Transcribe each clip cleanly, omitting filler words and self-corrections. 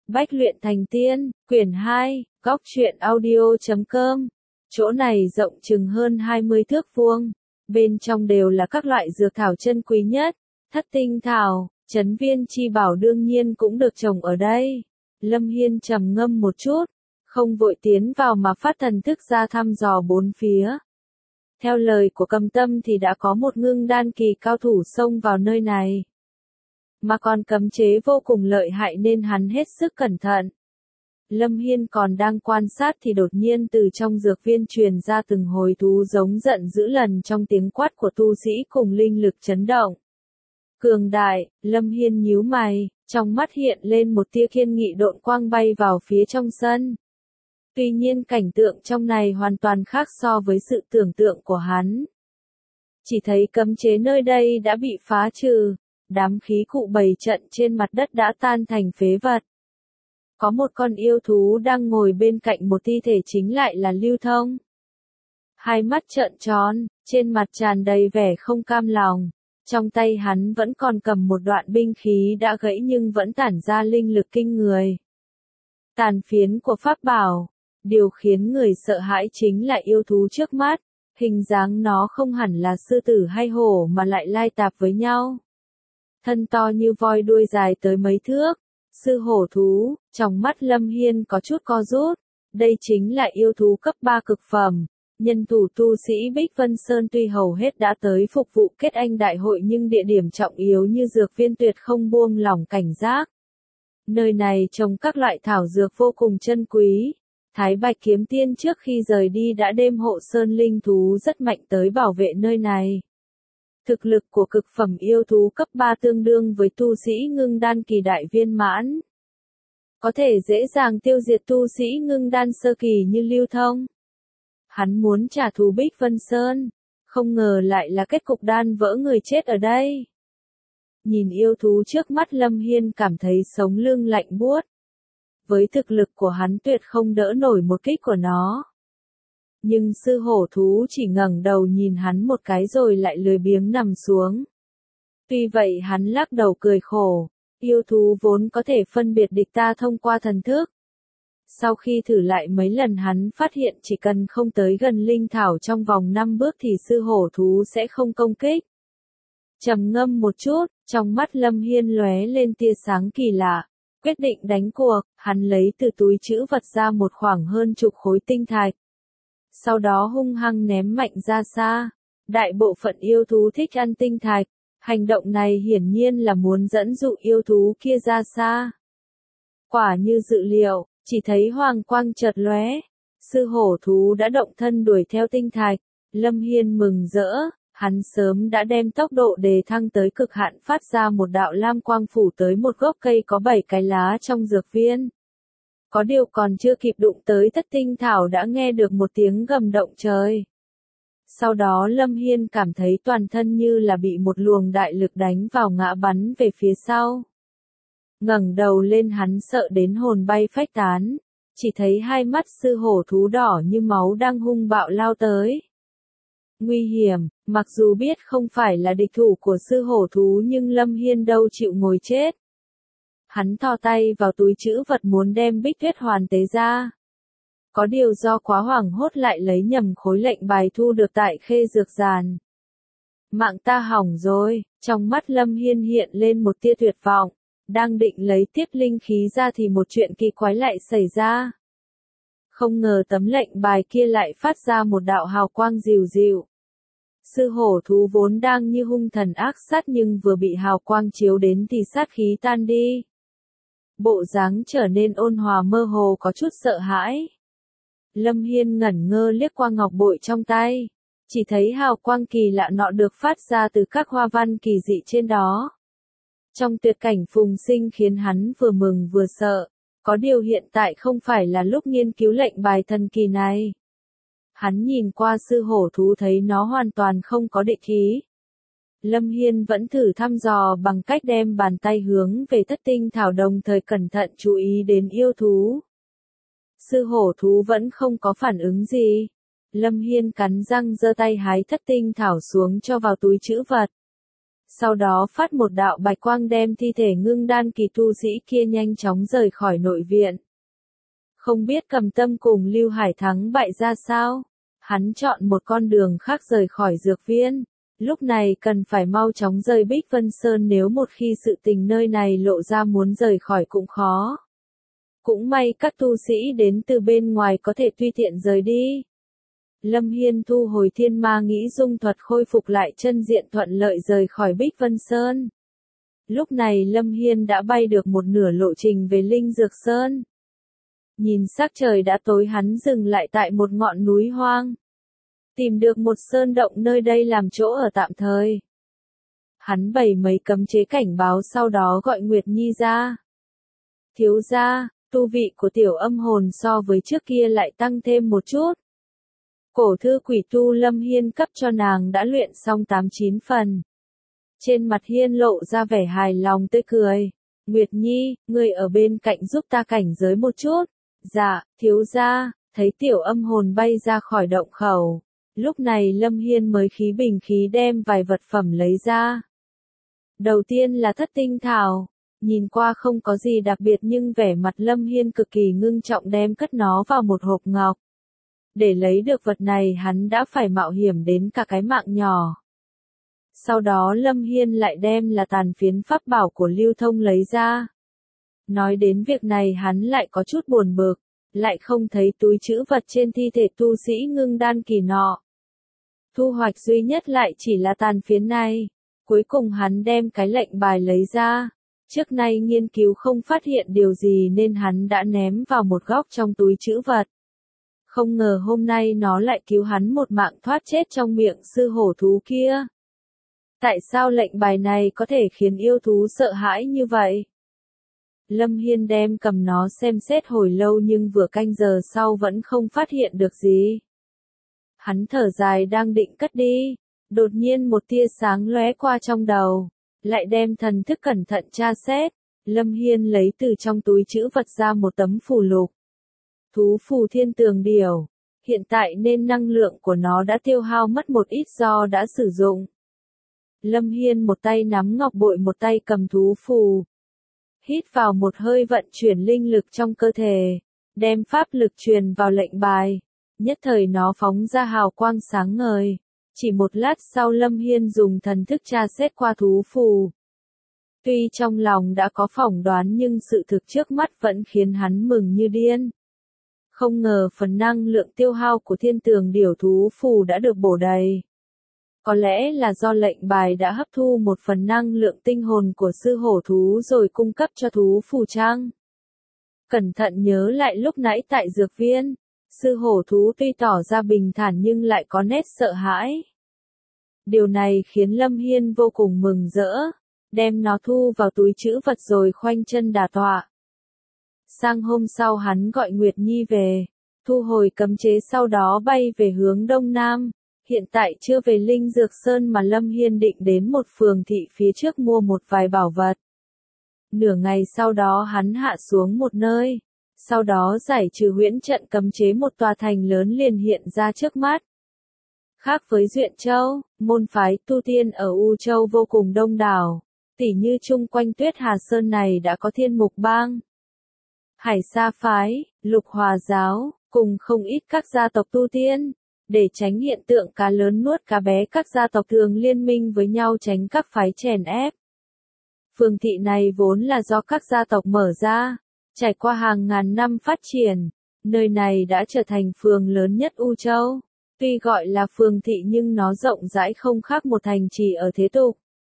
Bách luyện thành tiên, quyển 2, góc truyện audio.com. Chỗ này rộng chừng hơn 20 thước vuông, bên trong đều là các loại dược thảo chân quý nhất, thất tinh thảo, trấn viên chi bảo đương nhiên cũng được trồng ở đây. Lâm Hiên trầm ngâm một chút, không vội tiến vào mà phát thần thức ra thăm dò bốn phía. Theo lời của Cầm Tâm thì đã có một ngưng đan kỳ cao thủ xông vào nơi này. Mà còn cấm chế vô cùng lợi hại nên hắn hết sức cẩn thận. Lâm Hiên còn đang quan sát thì đột nhiên từ trong dược viên truyền ra từng hồi thú giống giận dữ lần trong tiếng quát của tu sĩ cùng linh lực chấn động. Cường đại, Lâm Hiên nhíu mày, trong mắt hiện lên một tia kiên nghị độn quang bay vào phía trong sân. Tuy nhiên cảnh tượng trong này hoàn toàn khác so với sự tưởng tượng của hắn. Chỉ thấy cấm chế nơi đây đã bị phá trừ, đám khí cụ bày trận trên mặt đất đã tan thành phế vật. Có một con yêu thú đang ngồi bên cạnh một thi thể chính lại là Lưu Thông. Hai mắt trợn tròn, trên mặt tràn đầy vẻ không cam lòng. Trong tay hắn vẫn còn cầm một đoạn binh khí đã gãy nhưng vẫn tản ra linh lực kinh người. Tàn phiến của pháp bảo. Điều khiến người sợ hãi chính là yêu thú trước mắt. Hình dáng nó không hẳn là sư tử hay hổ mà lại lai tạp với nhau. Thân to như voi, đuôi dài tới mấy thước. Sư hổ thú, trong mắt Lâm Hiên có chút co rút. Đây chính là yêu thú cấp 3 cực phẩm. Nhân thủ tu sĩ Bích Vân Sơn tuy hầu hết đã tới phục vụ kết anh đại hội nhưng địa điểm trọng yếu như dược viên tuyệt không buông lỏng cảnh giác. Nơi này trồng các loại thảo dược vô cùng chân quý. Thái Bạch Kiếm Tiên trước khi rời đi đã đem hộ sơn linh thú rất mạnh tới bảo vệ nơi này. Thực lực của cực phẩm yêu thú cấp 3 tương đương với tu sĩ ngưng đan kỳ đại viên mãn. Có thể dễ dàng tiêu diệt tu sĩ ngưng đan sơ kỳ như Lưu Thông. Hắn muốn trả thù Bích Vân Sơn, không ngờ lại là kết cục đan vỡ người chết ở đây. Nhìn yêu thú trước mắt Lâm Hiên cảm thấy sống lưng lạnh buốt. Với thực lực của hắn tuyệt không đỡ nổi một kích của nó. Nhưng sư hổ thú chỉ ngẩng đầu nhìn hắn một cái rồi lại lười biếng nằm xuống. Tuy vậy hắn lắc đầu cười khổ, yêu thú vốn có thể phân biệt địch ta thông qua thần thức. Sau khi thử lại mấy lần hắn phát hiện chỉ cần không tới gần linh thảo trong vòng 5 bước thì sư hổ thú sẽ không công kích. Trầm ngâm một chút, trong mắt Lâm Hiên lóe lên tia sáng kỳ lạ. Quyết định đánh cuộc, hắn lấy từ túi trữ vật ra một khoảng hơn chục khối tinh thạch. Sau đó hung hăng ném mạnh ra xa. Đại bộ phận yêu thú thích ăn tinh thạch. Hành động này hiển nhiên là muốn dẫn dụ yêu thú kia ra xa. Quả như dự liệu, chỉ thấy hoàng quang chợt lóe. Sư hổ thú đã động thân đuổi theo tinh thạch. Lâm Hiên mừng rỡ. Hắn sớm đã đem tốc độ đề thăng tới cực hạn, phát ra một đạo lam quang phủ tới một gốc cây có 7 cái lá trong dược viên. Có điều còn chưa kịp đụng tới thất tinh thảo đã nghe được một tiếng gầm động trời. Sau đó Lâm Hiên cảm thấy toàn thân như là bị một luồng đại lực đánh vào ngã bắn về phía sau. Ngẩng đầu lên hắn sợ đến hồn bay phách tán, chỉ thấy hai mắt sư hổ thú đỏ như máu đang hung bạo lao tới. Nguy hiểm, mặc dù biết không phải là địch thủ của sư hổ thú nhưng Lâm Hiên đâu chịu ngồi chết. Hắn thò tay vào túi trữ vật muốn đem Bích Tuyết Hoàn tế ra. Có điều do quá hoảng hốt lại lấy nhầm khối lệnh bài thu được tại Khê Dược Giàn. Mạng ta hỏng rồi, trong mắt Lâm Hiên hiện lên một tia tuyệt vọng. Đang định lấy tiếp linh khí ra thì một chuyện kỳ quái lại xảy ra. Không ngờ tấm lệnh bài kia lại phát ra một đạo hào quang dịu dịu. Sư hổ thú vốn đang như hung thần ác sát nhưng vừa bị hào quang chiếu đến thì sát khí tan đi. Bộ dáng trở nên ôn hòa mơ hồ có chút sợ hãi. Lâm Hiên ngẩn ngơ liếc qua ngọc bội trong tay. Chỉ thấy hào quang kỳ lạ nọ được phát ra từ các hoa văn kỳ dị trên đó. Trong tuyệt cảnh phùng sinh khiến hắn vừa mừng vừa sợ. Có điều hiện tại không phải là lúc nghiên cứu lệnh bài thần kỳ này. Hắn nhìn qua sư hổ thú thấy nó hoàn toàn không có địch ý. Lâm Hiên vẫn thử thăm dò bằng cách đem bàn tay hướng về thất tinh thảo đồng thời cẩn thận chú ý đến yêu thú. Sư hổ thú vẫn không có phản ứng gì. Lâm Hiên cắn răng giơ tay hái thất tinh thảo xuống cho vào túi trữ vật. Sau đó phát một đạo bạch quang đem thi thể ngưng đan kỳ tu sĩ kia nhanh chóng rời khỏi nội viện. Không biết Cầm Tâm cùng Lưu Hải Thắng bại ra sao? Hắn chọn một con đường khác rời khỏi dược viên. Lúc này cần phải mau chóng rời Bích Vân Sơn, nếu một khi sự tình nơi này lộ ra muốn rời khỏi cũng khó. Cũng may các tu sĩ đến từ bên ngoài có thể tùy tiện rời đi. Lâm Hiên thu hồi thiên ma nghĩ dung thuật, khôi phục lại chân diện, thuận lợi rời khỏi Bích Vân Sơn. Lúc này Lâm Hiên đã bay được một nửa lộ trình về Linh Dược Sơn. Nhìn sắc trời đã tối, hắn dừng lại tại một ngọn núi hoang. Tìm được một sơn động nơi đây làm chỗ ở tạm thời. Hắn bày mấy cấm chế cảnh báo, sau đó gọi Nguyệt Nhi ra. Thiếu gia, tu vị của tiểu âm hồn so với trước kia lại tăng thêm một chút. Cổ thư quỷ tu Lâm Hiên cấp cho nàng đã luyện xong 8-9 phần. Trên mặt Hiên lộ ra vẻ hài lòng tươi cười. Nguyệt Nhi, ngươi ở bên cạnh giúp ta cảnh giới một chút. Dạ, thiếu gia. Thấy tiểu âm hồn bay ra khỏi động khẩu. Lúc này Lâm Hiên mới khí bình khí đem vài vật phẩm lấy ra. Đầu tiên là thất tinh thảo. Nhìn qua không có gì đặc biệt nhưng vẻ mặt Lâm Hiên cực kỳ ngưng trọng, đem cất nó vào một hộp ngọc. Để lấy được vật này hắn đã phải mạo hiểm đến cả cái mạng nhỏ. Sau đó Lâm Hiên lại đem là tàn phiến pháp bảo của Lưu Thông lấy ra. Nói đến việc này hắn lại có chút buồn bực, lại không thấy túi trữ vật trên thi thể tu sĩ ngưng đan kỳ nọ. Thu hoạch duy nhất lại chỉ là tàn phiến này. Cuối cùng hắn đem cái lệnh bài lấy ra. Trước nay nghiên cứu không phát hiện điều gì nên hắn đã ném vào một góc trong túi trữ vật. Không ngờ hôm nay nó lại cứu hắn một mạng, thoát chết trong miệng sư hổ thú kia. Tại sao lệnh bài này có thể khiến yêu thú sợ hãi như vậy? Lâm Hiên đem cầm nó xem xét hồi lâu nhưng vừa canh giờ sau vẫn không phát hiện được gì. Hắn thở dài đang định cất đi. Đột nhiên một tia sáng lóe qua trong đầu. Lại đem thần thức cẩn thận tra xét. Lâm Hiên lấy từ trong túi trữ vật ra một tấm phù lục. Thú phù Thiên Tường Điểu. Hiện tại nên năng lượng của nó đã tiêu hao mất một ít do đã sử dụng. Lâm Hiên một tay nắm ngọc bội, một tay cầm thú phù. Hít vào một hơi, vận chuyển linh lực trong cơ thể. Đem pháp lực truyền vào lệnh bài. Nhất thời nó phóng ra hào quang sáng ngời. Chỉ một lát sau Lâm Hiên dùng thần thức tra xét qua thú phù. Tuy trong lòng đã có phỏng đoán nhưng sự thực trước mắt vẫn khiến hắn mừng như điên. Không ngờ phần năng lượng tiêu hao của Thiên Tường Điểu thú phù đã được bổ đầy. Có lẽ là do lệnh bài đã hấp thu một phần năng lượng tinh hồn của sư hổ thú rồi cung cấp cho thú phù chăng? Cẩn thận nhớ lại lúc nãy tại dược viên, sư hổ thú tuy tỏ ra bình thản nhưng lại có nét sợ hãi. Điều này khiến Lâm Hiên vô cùng mừng rỡ, đem nó thu vào túi trữ vật rồi khoanh chân đả tọa. Sang hôm sau hắn gọi Nguyệt Nhi về, thu hồi cấm chế, sau đó bay về hướng đông nam. Hiện tại chưa về Linh Dược Sơn mà Lâm Hiên định đến một phường thị phía trước mua một vài bảo vật. Nửa ngày sau đó hắn hạ xuống một nơi, sau đó giải trừ huyễn trận cấm chế, một tòa thành lớn liền hiện ra trước mắt. Khác với Duyện Châu, môn phái tu tiên ở U Châu vô cùng đông đảo, tỉ như chung quanh Tuyết Hà Sơn này đã có Thiên Mục Bang, Hải Sa Phái, Lục Hòa Giáo, cùng không ít các gia tộc tu tiên. Để tránh hiện tượng cá lớn nuốt cá bé, các gia tộc thường liên minh với nhau tránh các phái chèn ép. Phường thị này vốn là do các gia tộc mở ra, trải qua hàng ngàn năm phát triển, nơi này đã trở thành phường lớn nhất U Châu. Tuy gọi là phường thị nhưng nó rộng rãi không khác một thành trì ở thế tục.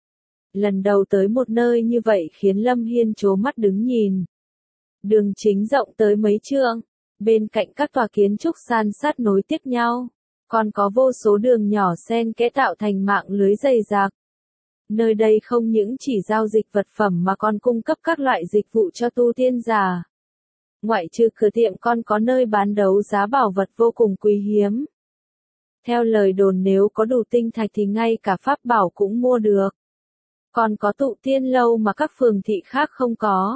Lần đầu tới một nơi như vậy khiến Lâm Hiên trố mắt đứng nhìn. Đường chính rộng tới mấy trượng, bên cạnh các tòa kiến trúc san sát nối tiếp nhau. Còn có vô số đường nhỏ xen kẽ tạo thành mạng lưới dày dạc. Nơi đây không những chỉ giao dịch vật phẩm mà còn cung cấp các loại dịch vụ cho tu tiên giả. Ngoại trừ cửa tiệm còn có nơi bán đấu giá bảo vật vô cùng quý hiếm. Theo lời đồn nếu có đủ tinh thạch thì ngay cả pháp bảo cũng mua được. Còn có tụ tiên lâu mà các phường thị khác không có.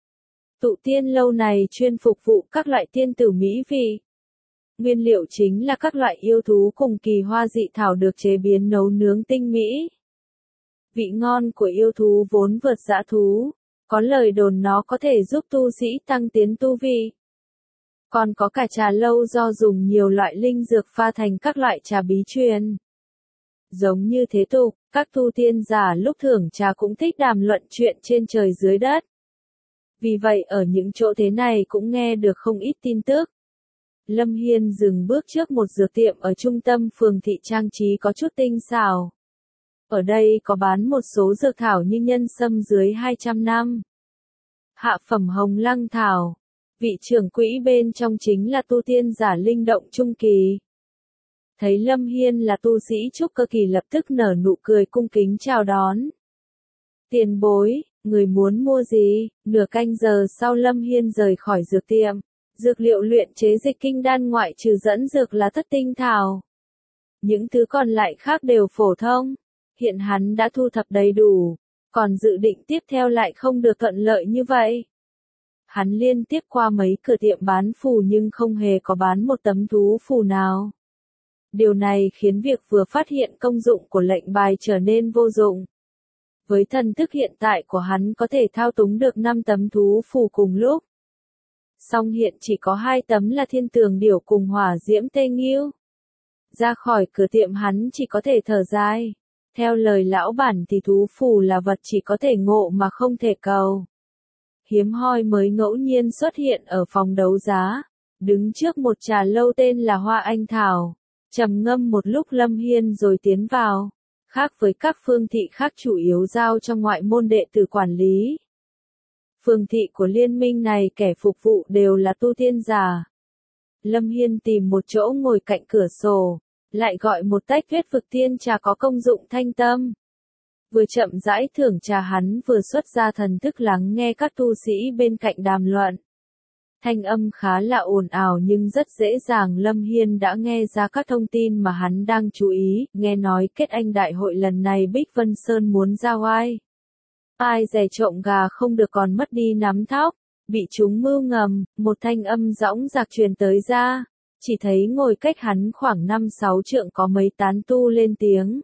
Tụ tiên lâu này chuyên phục vụ các loại tiên tử mỹ vị. Nguyên liệu chính là các loại yêu thú cùng kỳ hoa dị thảo được chế biến nấu nướng tinh mỹ. Vị ngon của yêu thú vốn vượt dã thú, có lời đồn nó có thể giúp tu sĩ tăng tiến tu vi. Còn có cả trà lâu do dùng nhiều loại linh dược pha thành các loại trà bí truyền. Giống như thế tục, các tu tiên giả lúc thưởng trà cũng thích đàm luận chuyện trên trời dưới đất. Vì vậy ở những chỗ thế này cũng nghe được không ít tin tức. Lâm Hiên dừng bước trước một dược tiệm ở trung tâm phường thị trang trí có chút tinh xảo. Ở đây có bán một số dược thảo như nhân sâm dưới 200 năm. Hạ phẩm hồng lăng thảo. Vị trưởng quỹ bên trong chính là tu tiên giả linh động trung kỳ. Thấy Lâm Hiên là tu sĩ trúc cơ kỳ lập tức nở nụ cười cung kính chào đón. Tiền bối, người muốn mua gì? Nửa canh giờ sau Lâm Hiên rời khỏi dược tiệm. Dược liệu luyện chế dịch kinh đan ngoại trừ dẫn dược là thất tinh thảo. Những thứ còn lại khác đều phổ thông. Hiện hắn đã thu thập đầy đủ. Còn dự định tiếp theo lại không được thuận lợi như vậy. Hắn liên tiếp qua mấy cửa tiệm bán phù nhưng không hề có bán một tấm thú phù nào. Điều này khiến việc vừa phát hiện công dụng của lệnh bài trở nên vô dụng. Với thần thức hiện tại của hắn có thể thao túng được 5 tấm thú phù cùng lúc. Song hiện chỉ có 2 tấm là thiên tường điểu cùng hỏa diễm tê nghiêu. Ra khỏi cửa tiệm hắn chỉ có thể thở dài. Theo lời lão bản thì thú phù là vật chỉ có thể ngộ mà không thể cầu. Hiếm hoi mới ngẫu nhiên xuất hiện ở phòng đấu giá. Đứng trước một trà lâu tên là Hoa Anh Thảo. Trầm ngâm một lúc Lâm Hiên rồi tiến vào. Khác với các phương thị khác chủ yếu giao cho ngoại môn đệ tử quản lý. Phương thị của liên minh này kẻ phục vụ đều là tu tiên giả. Lâm Hiên tìm một chỗ ngồi cạnh cửa sổ, lại gọi một tách huyết vực tiên trà có công dụng thanh tâm. Vừa chậm rãi thưởng trà hắn vừa xuất ra thần thức lắng nghe các tu sĩ bên cạnh đàm luận. Thanh âm khá là ồn ào nhưng rất dễ dàng Lâm Hiên đã nghe ra các thông tin mà hắn đang chú ý, nghe nói kết anh đại hội lần này Bích Vân Sơn muốn ra oai. Ai dè trộm gà không được còn mất đi nắm thóc, bị chúng mưu ngầm, một thanh âm dõng dạc truyền tới ra, chỉ thấy ngồi cách hắn khoảng 5-6 trượng có mấy tán tu lên tiếng.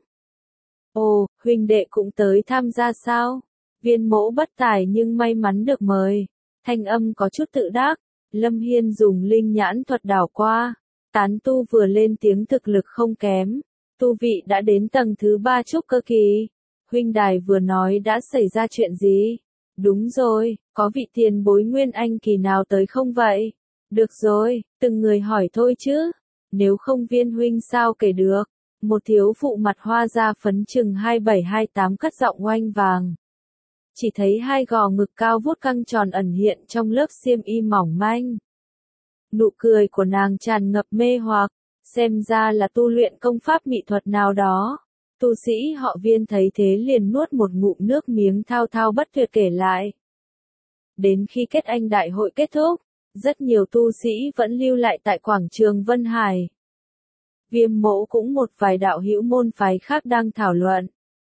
Ồ, huynh đệ cũng tới tham gia sao? Viên mỗ bất tài nhưng may mắn được mời. Thanh âm có chút tự đắc, Lâm Hiên dùng linh nhãn thuật đảo qua, tán tu vừa lên tiếng thực lực không kém, tu vị đã đến tầng thứ 3 trúc cơ kỳ. Huynh đài vừa nói đã xảy ra chuyện gì? Đúng rồi, có vị tiền bối nguyên anh kỳ nào tới không vậy? Được rồi, từng người hỏi thôi chứ. Nếu không Viên huynh sao kể được? Một thiếu phụ mặt hoa da phấn chừng 27-28 cất giọng oanh vàng. Chỉ thấy 2 gò ngực cao vút căng tròn ẩn hiện trong lớp xiêm y mỏng manh. Nụ cười của nàng tràn ngập mê hoặc, xem ra là tu luyện công pháp mỹ thuật nào đó. Tu sĩ họ Viên thấy thế liền nuốt một ngụm nước miếng thao thao bất tuyệt kể lại. Đến khi kết anh đại hội kết thúc, rất nhiều tu sĩ vẫn lưu lại tại quảng trường Vân Hải. Viêm mẫu cũng một vài đạo hữu môn phái khác đang thảo luận.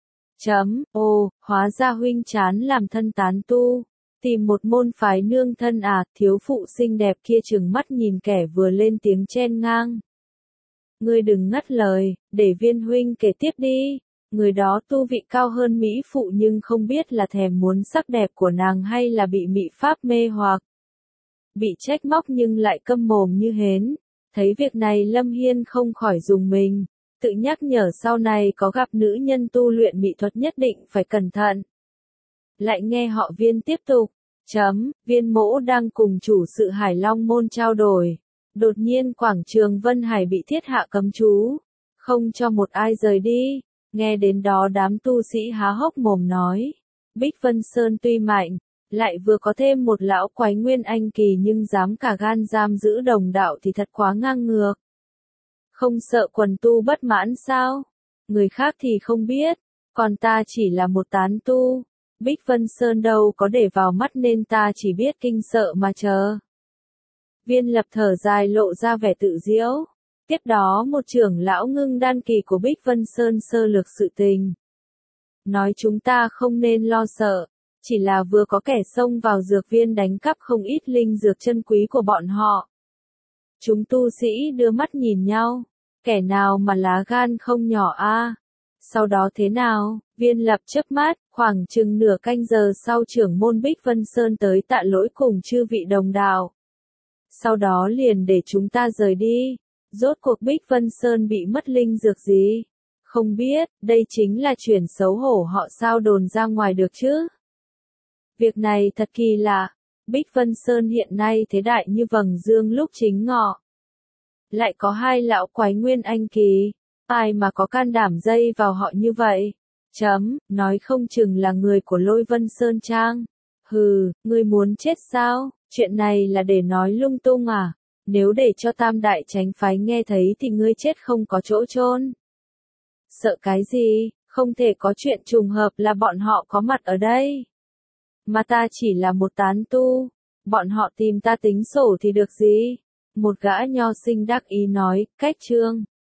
Hóa ra huynh chán làm thân tán tu. Tìm một môn phái nương thân à, thiếu phụ xinh đẹp kia trừng mắt nhìn kẻ vừa lên tiếng chen ngang. Ngươi đừng ngắt lời, để Viên huynh kể tiếp đi. Người đó tu vị cao hơn mỹ phụ nhưng không biết là thèm muốn sắc đẹp của nàng hay là bị mị pháp mê hoặc. Bị trách móc nhưng lại câm mồm như hến. Thấy việc này Lâm Hiên không khỏi rùng mình, tự nhắc nhở sau này có gặp nữ nhân tu luyện mỹ thuật nhất định phải cẩn thận. Lại nghe họ Viên tiếp tục. Viên mỗ đang cùng chủ sự Hải Long môn trao đổi. Đột nhiên quảng trường Vân Hải bị thiết hạ cấm chú, không cho một ai rời đi. Nghe đến đó đám tu sĩ há hốc mồm nói. Bích Vân Sơn tuy mạnh, lại vừa có thêm một lão quái nguyên anh kỳ nhưng dám cả gan giam giữ đồng đạo thì thật quá ngang ngược. Không sợ quần tu bất mãn sao? Người khác thì không biết, còn ta chỉ là một tán tu. Bích Vân Sơn đâu có để vào mắt nên ta chỉ biết kinh sợ mà chờ. Viên Lập thở dài lộ ra vẻ tự diễu. Tiếp đó một trưởng lão ngưng đan kỳ của Bích Vân Sơn sơ lược sự tình. Nói chúng ta không nên lo sợ, chỉ là vừa có kẻ xông vào dược viên đánh cắp không ít linh dược chân quý của bọn họ. Chúng tu sĩ đưa mắt nhìn nhau, kẻ nào mà lá gan không nhỏ a. Sau đó thế nào? Viên Lập chớp mắt, khoảng chừng nửa canh giờ sau trưởng môn Bích Vân Sơn tới tạ lỗi cùng chư vị đồng đạo. Sau đó liền để chúng ta rời đi. Rốt cuộc Bích Vân Sơn bị mất linh dược gì? Không biết, đây chính là chuyện xấu hổ họ sao đồn ra ngoài được chứ? Việc này thật kỳ lạ. Bích Vân Sơn hiện nay thế đại như vầng dương lúc chính ngọ. Lại có hai lão quái nguyên anh kỳ. Ai mà có can đảm dây vào họ như vậy? Nói không chừng là người của Lôi Vân Sơn Trang. Hừ, ngươi muốn chết sao? Chuyện này là để nói lung tung à? Nếu để cho Tam Đại Chánh Phái nghe thấy thì ngươi chết không có chỗ chôn. Sợ cái gì? Không thể có chuyện trùng hợp là bọn họ có mặt ở đây. Mà ta chỉ là một tán tu. Bọn họ tìm ta tính sổ thì được gì? Một gã nho sinh đắc ý nói, cách trương.